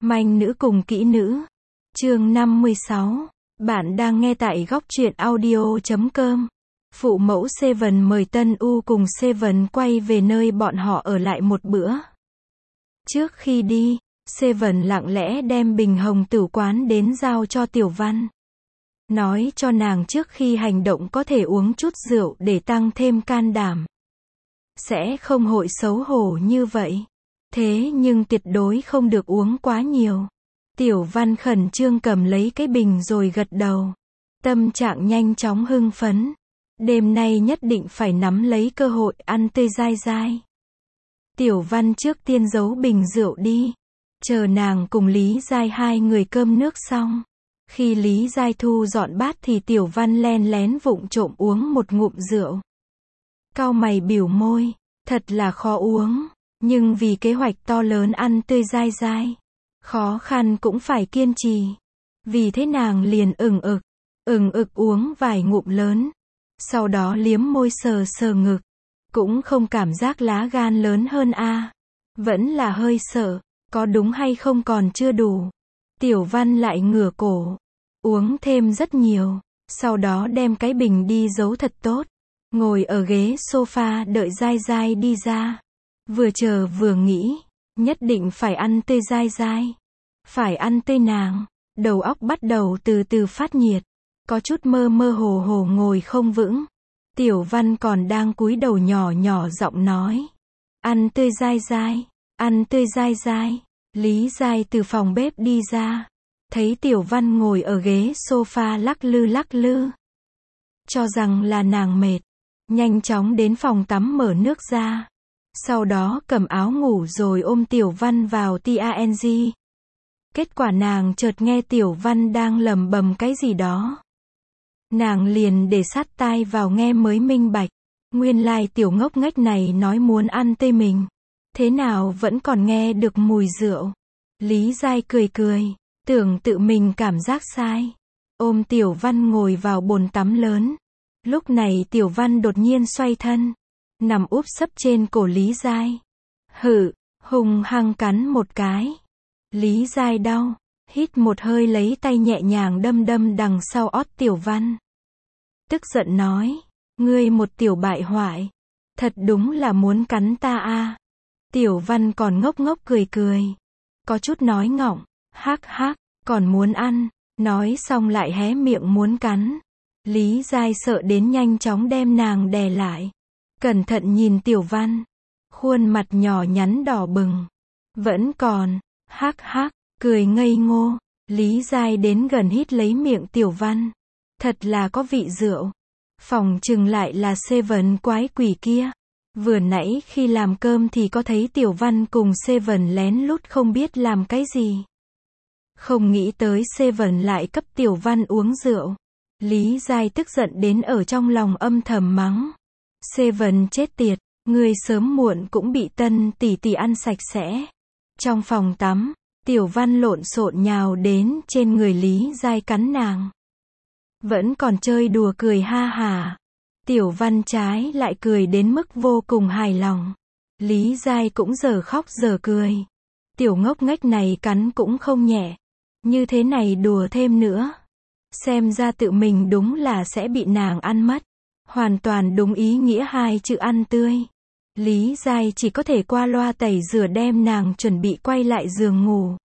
Manh nữ cùng kỹ nữ. Chương 56. Bạn đang nghe tại góc truyện audio.com. Phụ mẫu Seven mời Tân U cùng Seven quay về nơi bọn họ ở lại một bữa. Trước khi đi, Seven lặng lẽ đem bình hồng tử quán đến giao cho Tiểu Văn. Nói cho nàng trước khi hành động có thể uống chút rượu để tăng thêm can đảm. Sẽ không hội xấu hổ như vậy. Thế nhưng tuyệt đối không được uống quá nhiều. Tiểu Văn khẩn trương cầm lấy cái bình rồi gật đầu. Tâm trạng nhanh chóng hưng phấn. Đêm nay nhất định phải nắm lấy cơ hội ăn tươi dai dai. Tiểu Văn trước tiên giấu bình rượu đi. Chờ nàng cùng Lý Giai hai người cơm nước xong. Khi Lý Giai thu dọn bát thì Tiểu Văn len lén vụng trộm uống một ngụm rượu. Cau mày biểu môi, thật là khó uống. Nhưng vì kế hoạch to lớn ăn tươi dai dai, khó khăn cũng phải kiên trì. Vì thế nàng liền ừng ực uống vài ngụm lớn. Sau đó liếm môi sờ sờ ngực. Cũng không cảm giác lá gan lớn hơn a. Vẫn là hơi sợ, có đúng hay không còn chưa đủ. Tiểu Văn lại ngửa cổ, uống thêm rất nhiều. Sau đó đem cái bình đi giấu thật tốt. Ngồi ở ghế sofa đợi Giai Giai đi ra. Vừa chờ vừa nghĩ, nhất định phải ăn tươi dai dai. Phải ăn tươi nàng. Đầu óc bắt đầu từ từ phát nhiệt. Có chút mơ mơ hồ hồ ngồi không vững. Tiểu Văn còn đang cúi đầu nhỏ nhỏ giọng nói. Ăn tươi dai dai, ăn tươi dai dai. Lý Giai từ phòng bếp đi ra. Thấy Tiểu Văn ngồi ở ghế sofa lắc lư. Cho rằng là nàng mệt. Nhanh chóng đến phòng tắm mở nước ra. Sau đó cầm áo ngủ rồi ôm Tiểu Văn vào TANG. Kết quả nàng chợt nghe Tiểu Văn đang lẩm bẩm cái gì đó. Nàng liền để sát tai vào nghe mới minh bạch. Nguyên lai tiểu ngốc nghếch này nói muốn ăn tươi mình. Thế nào vẫn còn nghe được mùi rượu. Lý Giai cười, tưởng tự mình cảm giác sai. Ôm Tiểu Văn ngồi vào bồn tắm lớn. Lúc này Tiểu Văn đột nhiên xoay thân. Nằm úp sấp trên cổ Lý Giai. Hung hăng cắn một cái. Lý Giai đau. Hít một hơi lấy tay nhẹ nhàng đâm đằng sau ót Tiểu Văn. Tức giận nói. Ngươi một tiểu bại hoại. Thật đúng là muốn cắn ta a. Tiểu Văn còn ngốc cười. Có chút nói ngọng. Hắc, còn muốn ăn. Nói xong lại hé miệng muốn cắn. Lý Giai sợ đến nhanh chóng đem nàng đè lại. Cẩn thận nhìn Tiểu Văn. Khuôn mặt nhỏ nhắn đỏ bừng. Vẫn còn. Hắc, cười ngây ngô. Lý Giai đến gần hít lấy miệng Tiểu Văn. Thật là có vị rượu. Phòng chừng lại là Seven quái quỷ kia. Vừa nãy khi làm cơm thì có thấy Tiểu Văn cùng Seven lén lút không biết làm cái gì. Không nghĩ tới Seven lại cấp Tiểu Văn uống rượu. Lý Giai tức giận đến ở trong lòng âm thầm mắng. Seven chết tiệt, ngươi sớm muộn cũng bị Tân tỷ ăn sạch sẽ. Trong phòng tắm, Tiểu Văn lộn xộn nhào đến trên người Lý Giai cắn nàng. Vẫn còn chơi đùa cười ha hả. Tiểu Văn trái lại cười đến mức vô cùng hài lòng. Lý Giai cũng giờ khóc giờ cười. Tiểu ngốc nghếch này cắn cũng không nhẹ. Như thế này đùa thêm nữa. Xem ra tự mình đúng là sẽ bị nàng ăn mất. Hoàn toàn đúng ý nghĩa hai chữ ăn tươi. Lý Giai chỉ có thể qua loa tẩy rửa đem nàng chuẩn bị quay lại giường ngủ.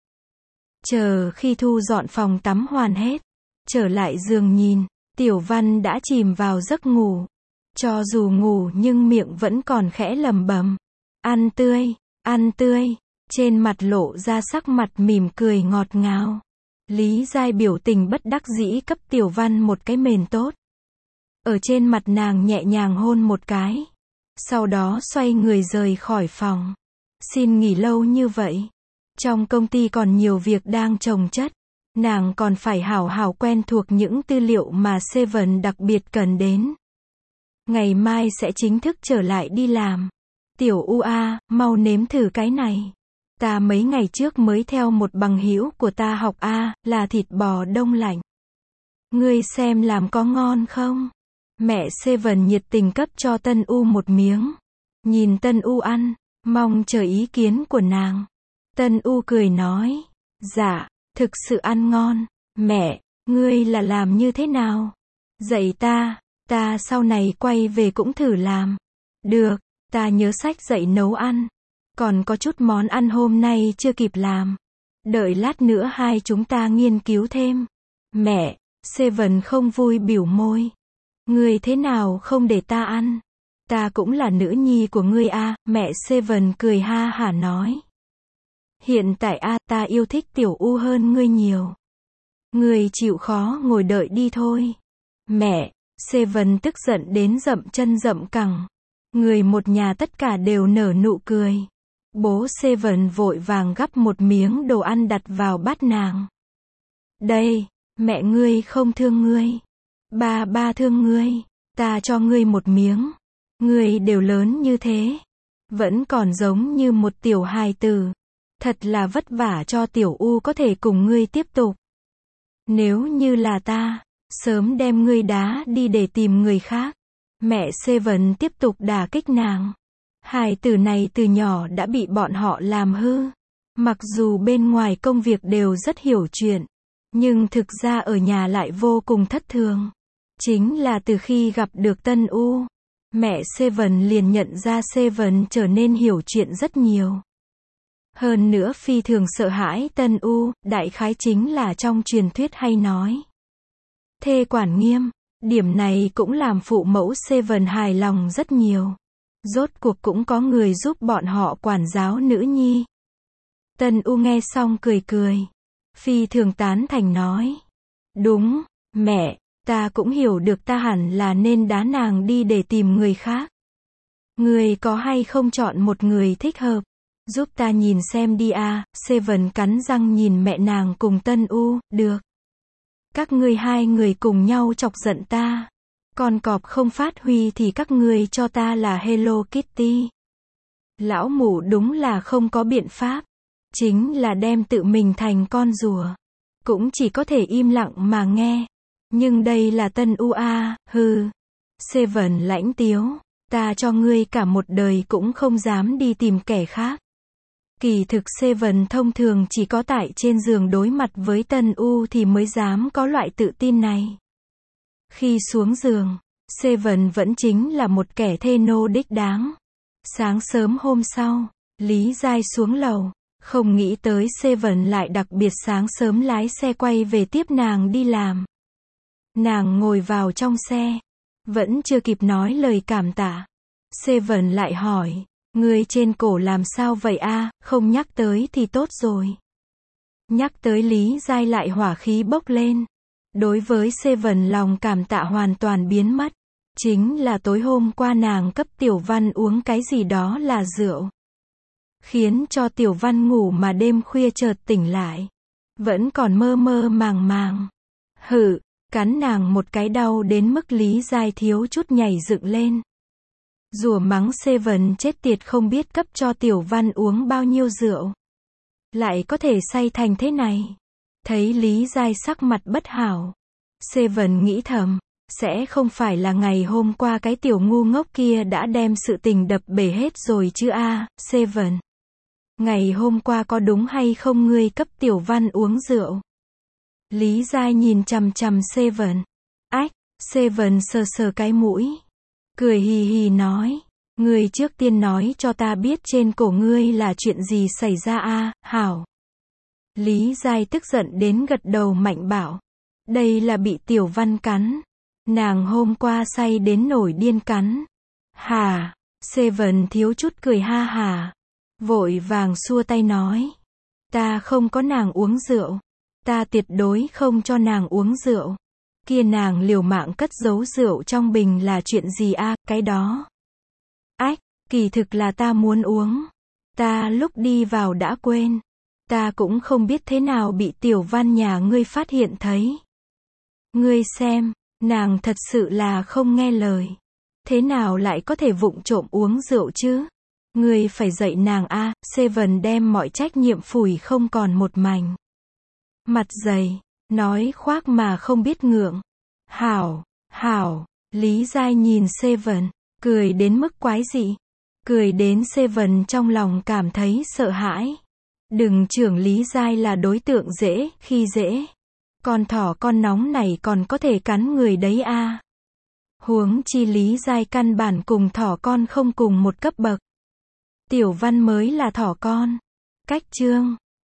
Chờ khi thu dọn phòng tắm hoàn hết. Trở lại giường nhìn, Tiểu Văn đã chìm vào giấc ngủ. Cho dù ngủ nhưng miệng vẫn còn khẽ lẩm bẩm. Ăn tươi. Trên mặt lộ ra sắc mặt mỉm cười ngọt ngào. Lý Giai biểu tình bất đắc dĩ cấp Tiểu Văn một cái mền tốt. Ở trên mặt nàng nhẹ nhàng hôn một cái. Sau đó xoay người rời khỏi phòng. Xin nghỉ lâu như vậy. Trong công ty còn nhiều việc đang chồng chất. Nàng còn phải hảo hảo quen thuộc những tư liệu mà Seven đặc biệt cần đến. Ngày mai sẽ chính thức trở lại đi làm. Tiểu U A, mau nếm thử cái này. Ta mấy ngày trước mới theo một bằng hữu của ta học a, là thịt bò đông lạnh. Ngươi xem làm có ngon không? Mẹ Seven nhiệt tình cấp cho Tân U một miếng. Nhìn Tân U ăn, mong chờ ý kiến của nàng. Tân U cười nói. Dạ, thực sự ăn ngon. Mẹ, ngươi là làm như thế nào? Dạy ta sau này quay về cũng thử làm. Được, ta nhớ sách dạy nấu ăn. Còn có chút món ăn hôm nay chưa kịp làm. Đợi lát nữa hai chúng ta nghiên cứu thêm. Mẹ, Seven không vui bĩu môi. Ngươi thế nào không để ta ăn? Ta cũng là nữ nhi của ngươi a. Mẹ Seven cười ha hả nói. Hiện tại ta yêu thích Tiểu U hơn ngươi nhiều. Ngươi chịu khó ngồi đợi đi thôi. Mẹ, Seven tức giận đến dậm chân dậm cẳng. Người một nhà tất cả đều nở nụ cười. Bố Seven vội vàng gắp một miếng đồ ăn đặt vào bát nàng. Đây, mẹ ngươi không thương ngươi. Ba thương ngươi. Ta cho ngươi một miếng. Ngươi đều lớn như thế. Vẫn còn giống như một tiểu hài tử. Thật là vất vả cho Tiểu U có thể cùng ngươi tiếp tục. Nếu như là ta, sớm đem ngươi đá đi để tìm người khác. Mẹ Seven tiếp tục đả kích nàng. Hài tử này từ nhỏ đã bị bọn họ làm hư. Mặc dù bên ngoài công việc đều rất hiểu chuyện, nhưng thực ra ở nhà lại vô cùng thất thường. Chính là từ khi gặp được Tân U, mẹ Seven liền nhận ra Seven trở nên hiểu chuyện rất nhiều. Hơn nữa phi thường sợ hãi Tân U, đại khái chính là trong truyền thuyết hay nói. Thê quản nghiêm, điểm này cũng làm phụ mẫu Seven hài lòng rất nhiều. Rốt cuộc cũng có người giúp bọn họ quản giáo nữ nhi. Tân U nghe xong cười cười. Phi thường tán thành nói. Đúng, mẹ, ta cũng hiểu được ta hẳn là nên đá nàng đi để tìm người khác. Người có hay không chọn một người thích hợp? Giúp ta nhìn xem đi a. Seven cắn răng nhìn mẹ nàng cùng Tân U, được. Các ngươi hai người cùng nhau chọc giận ta. Con cọp không phát huy thì các ngươi cho ta là Hello Kitty. Lão mụ đúng là không có biện pháp. Chính là đem tự mình thành con rùa. Cũng chỉ có thể im lặng mà nghe. Nhưng đây là Tân U a, hừ. Seven lãnh tiếu. Ta cho ngươi cả một đời cũng không dám đi tìm kẻ khác. Kỳ thực Seven thông thường chỉ có tại trên giường đối mặt với Tân U thì mới dám có loại tự tin này. Khi xuống giường, Seven vẫn chính là một kẻ thê nô đích đáng. Sáng sớm hôm sau, Lý Giai xuống lầu, không nghĩ tới Seven lại đặc biệt sáng sớm lái xe quay về tiếp nàng đi làm. Nàng ngồi vào trong xe, vẫn chưa kịp nói lời cảm tạ. Seven lại hỏi, ngươi trên cổ làm sao vậy a? Không nhắc tới thì tốt rồi. Nhắc tới Lý Giai lại hỏa khí bốc lên. Đối với Seven lòng cảm tạ hoàn toàn biến mất. Chính là tối hôm qua nàng cấp Tiểu Văn uống cái gì đó là rượu. Khiến cho Tiểu Văn ngủ mà đêm khuya chợt tỉnh lại. Vẫn còn mơ mơ màng màng. Hự, cắn nàng một cái đau đến mức Lý Giai thiếu chút nhảy dựng lên. Rủa mắng Seven chết tiệt không biết cấp cho Tiểu Văn uống bao nhiêu rượu. Lại có thể say thành thế này. Thấy Lý Giai sắc mặt bất hảo. Seven nghĩ thầm, sẽ không phải là ngày hôm qua cái tiểu ngu ngốc kia đã đem sự tình đập bể hết rồi chứ a, Seven. Ngày hôm qua có đúng hay không ngươi cấp Tiểu Văn uống rượu? Lý Giai nhìn chằm chằm Seven. Ách, Seven sờ sờ cái mũi. Cười hì hì nói, ngươi trước tiên nói cho ta biết trên cổ ngươi là chuyện gì xảy ra a, hảo. Lý Giai tức giận đến gật đầu mạnh bảo. Đây là bị Tiểu Văn cắn. Nàng hôm qua say đến nổi điên cắn. Hà, Seven thiếu chút cười ha hà. Vội vàng xua tay nói. Ta không có nàng uống rượu. Ta tuyệt đối không cho nàng uống rượu. Kia nàng liều mạng cất giấu rượu trong bình là chuyện gì a, cái đó. Ách, kỳ thực là ta muốn uống. Ta lúc đi vào đã quên. Ta cũng không biết thế nào bị Tiểu Văn nhà ngươi phát hiện thấy. Ngươi xem, nàng thật sự là không nghe lời. Thế nào lại có thể vụng trộm uống rượu chứ? Ngươi phải dạy nàng a. Seven đem mọi trách nhiệm phủi không còn một mảnh. Mặt dày, nói khoác mà không biết ngượng. Hảo, hảo, Lý Giai nhìn Seven, cười đến mức quái dị. Cười đến Seven trong lòng cảm thấy sợ hãi. Đừng trưởng Lý Giai là đối tượng dễ khi dễ. Con thỏ con nóng này còn có thể cắn người đấy a. Huống chi Lý Giai căn bản cùng thỏ con không cùng một cấp bậc. Tiểu Văn mới là thỏ con. Cách chương